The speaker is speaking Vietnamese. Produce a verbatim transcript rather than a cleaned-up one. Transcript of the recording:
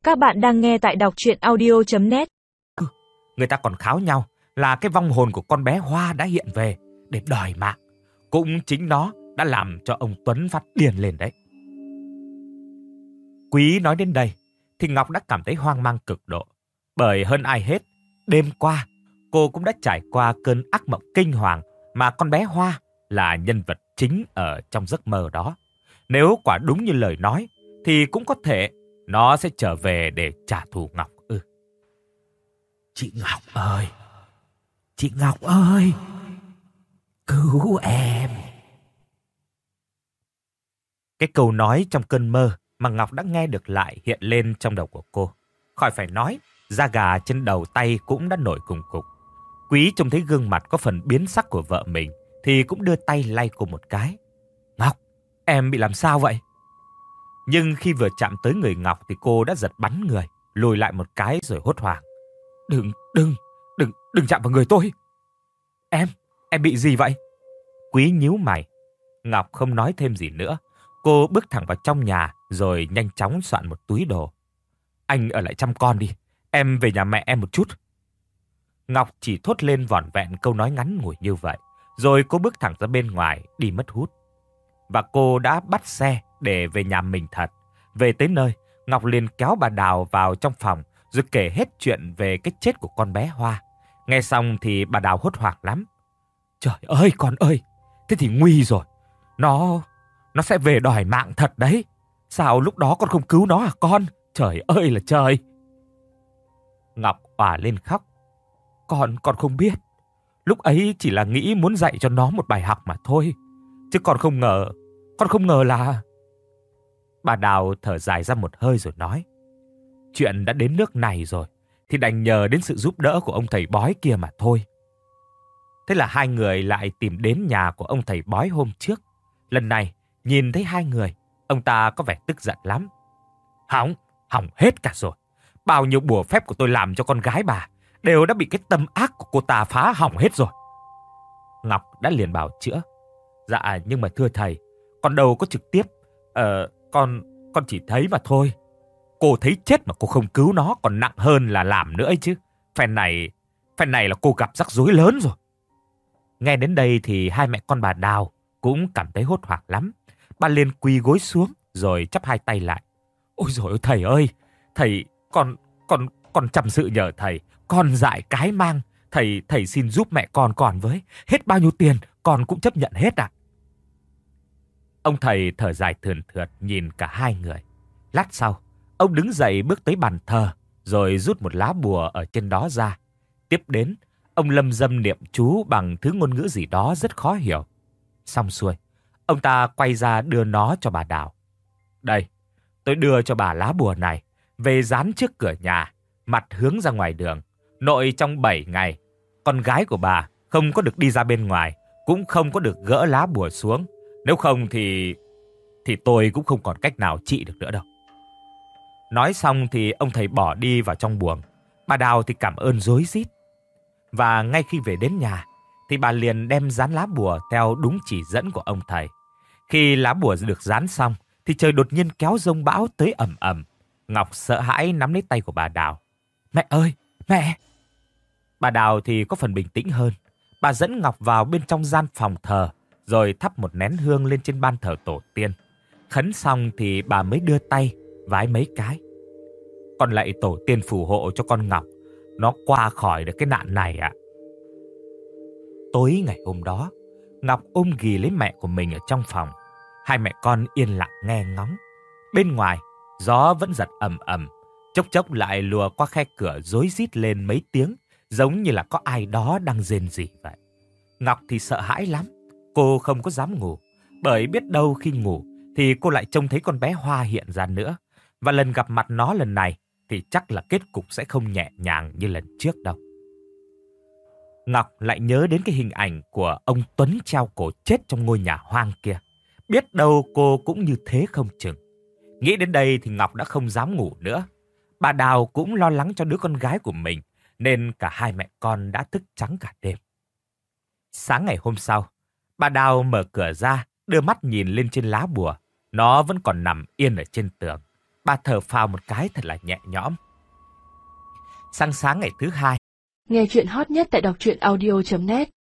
Các bạn đang nghe tại đọc truyện audio chấm net. Người ta còn kháo nhau là cái vong hồn của con bé Hoa đã hiện về để đòi mạng. Cũng chính nó đã làm cho ông Tuấn phát điên lên đấy. Quý nói đến đây thì Ngọc đã cảm thấy hoang mang cực độ. Bởi hơn ai hết, đêm qua cô cũng đã trải qua cơn ác mộng kinh hoàng mà con bé Hoa là nhân vật chính ở trong giấc mơ đó. Nếu quả đúng như lời nói thì cũng có thể nó sẽ trở về để trả thù Ngọc. Ừ. Chị Ngọc ơi! Chị Ngọc ơi! Cứu em! Cái câu nói trong cơn mơ mà Ngọc đã nghe được lại hiện lên trong đầu của cô. Khỏi phải nói, da gà trên đầu tay cũng đã nổi cùng cục. Quý trông thấy gương mặt có phần biến sắc của vợ mình thì cũng đưa tay lay cô một cái. Ngọc, em bị làm sao vậy? Nhưng khi vừa chạm tới người Ngọc thì cô đã giật bắn người, lùi lại một cái rồi hốt hoảng. Đừng, đừng, đừng, đừng chạm vào người tôi. Em, em bị gì vậy? Quý nhíu mày. Ngọc không nói thêm gì nữa. Cô bước thẳng vào trong nhà rồi nhanh chóng soạn một túi đồ. Anh ở lại chăm con đi, em về nhà mẹ em một chút. Ngọc chỉ thốt lên vỏn vẹn câu nói ngắn ngủi như vậy, rồi cô bước thẳng ra bên ngoài đi mất hút. Và cô đã bắt xe để về nhà mình thật. Về tới nơi, Ngọc liền kéo bà Đào vào trong phòng rồi kể hết chuyện về cái chết của con bé Hoa. Nghe xong thì bà Đào hốt hoảng lắm. Trời ơi con ơi, thế thì nguy rồi. Nó, nó sẽ về đòi mạng thật đấy. Sao lúc đó con không cứu nó hả con? Trời ơi là trời. Ngọc òa lên khóc. Con, con không biết. Lúc ấy chỉ là nghĩ muốn dạy cho nó một bài học mà thôi. Chứ con không ngờ, con không ngờ là... Bà Đào thở dài ra một hơi rồi nói. Chuyện đã đến nước này rồi, thì đành nhờ đến sự giúp đỡ của ông thầy bói kia mà thôi. Thế là hai người lại tìm đến nhà của ông thầy bói hôm trước. Lần này, nhìn thấy hai người, ông ta có vẻ tức giận lắm. Hỏng, hỏng hết cả rồi. Bao nhiêu bùa phép của tôi làm cho con gái bà đều đã bị cái tâm ác của cô ta phá hỏng hết rồi. Ngọc đã liền bảo chữa. Dạ, nhưng mà thưa thầy, con đâu có trực tiếp. Ờ, con, con chỉ thấy mà thôi. Cô thấy chết mà cô không cứu nó còn nặng hơn là làm nữa ấy chứ. Phen này, phen này là cô gặp rắc rối lớn rồi. Nghe đến đây thì hai mẹ con bà Đào cũng cảm thấy hốt hoảng lắm. Bà liền quỳ gối xuống rồi chắp hai tay lại. Ôi dồi ôi thầy ơi, thầy, con, con, con chăm sự nhờ thầy. Con dại cái mang, thầy, thầy xin giúp mẹ con còn với. Hết bao nhiêu tiền, con cũng chấp nhận hết ạ. Ông thầy thở dài thườn thượt nhìn cả hai người. Lát sau, ông đứng dậy bước tới bàn thờ, rồi rút một lá bùa ở trên đó ra. Tiếp đến, ông lâm dâm niệm chú bằng thứ ngôn ngữ gì đó rất khó hiểu. Xong xuôi, ông ta quay ra đưa nó cho bà Đào. Đây, tôi đưa cho bà lá bùa này, về dán trước cửa nhà, mặt hướng ra ngoài đường. Nội trong bảy ngày, con gái của bà không có được đi ra bên ngoài, cũng không có được gỡ lá bùa xuống. Nếu không thì... thì tôi cũng không còn cách nào trị được nữa đâu. Nói xong thì ông thầy bỏ đi vào trong buồng. Bà Đào thì cảm ơn rối rít. Và ngay khi về đến nhà, thì bà liền đem dán lá bùa theo đúng chỉ dẫn của ông thầy. Khi lá bùa được dán xong, thì trời đột nhiên kéo giông bão tới ầm ầm. Ngọc sợ hãi nắm lấy tay của bà Đào. Mẹ ơi, mẹ! Bà Đào thì có phần bình tĩnh hơn. Bà dẫn Ngọc vào bên trong gian phòng thờ, rồi thắp một nén hương lên trên ban thờ tổ tiên. Khấn xong thì bà mới đưa tay vái mấy cái. Con lạy tổ tiên phù hộ cho con Ngọc, nó qua khỏi được cái nạn này ạ. Tối ngày hôm đó, Ngọc ôm ghì lấy mẹ của mình ở trong phòng. Hai mẹ con yên lặng nghe ngóng. Bên ngoài, gió vẫn giật ầm ầm, chốc chốc lại lùa qua khe cửa rối rít lên mấy tiếng, giống như là có ai đó đang rên rỉ vậy. Ngọc thì sợ hãi lắm, cô không có dám ngủ, bởi biết đâu khi ngủ thì cô lại trông thấy con bé Hoa hiện ra nữa. Và lần gặp mặt nó lần này thì chắc là kết cục sẽ không nhẹ nhàng như lần trước đâu. Ngọc lại nhớ đến cái hình ảnh của ông Tuấn treo cổ chết trong ngôi nhà hoang kia. Biết đâu cô cũng như thế không chừng. Nghĩ đến đây thì Ngọc đã không dám ngủ nữa. Bà Đào cũng lo lắng cho đứa con gái của mình, nên cả hai mẹ con đã thức trắng cả đêm. Sáng ngày hôm sau, bà Đào mở cửa ra, đưa mắt nhìn lên trên lá bùa. Nó vẫn còn nằm yên ở trên tường. Bà thở phào một cái thật là nhẹ nhõm. Sáng sáng ngày thứ hai. Nghe chuyện hot nhất tại đọc truyện audio chấm net